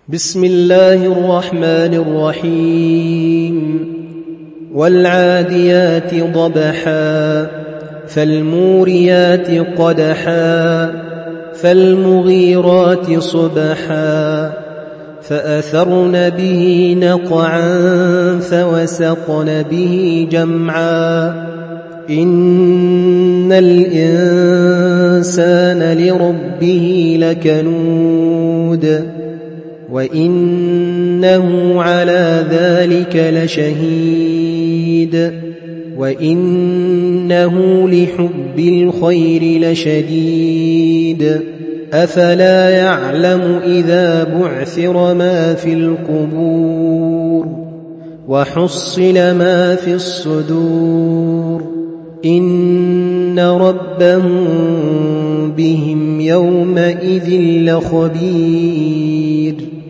بسم الله الرحمن الرحيم والعاديات ضبحا فالموريات قدحا فالمغيرات صبحا فأثرن به نقعا فوسطن به جمعا إن الإنسان لربه لكنود وإنه على ذلك لشهيد وإنه لحب الخير لشديد أفلا يعلم إذا بعثر ما في القبور وحصل ما في الصدور إن ربهم بهم يومئذ لخبير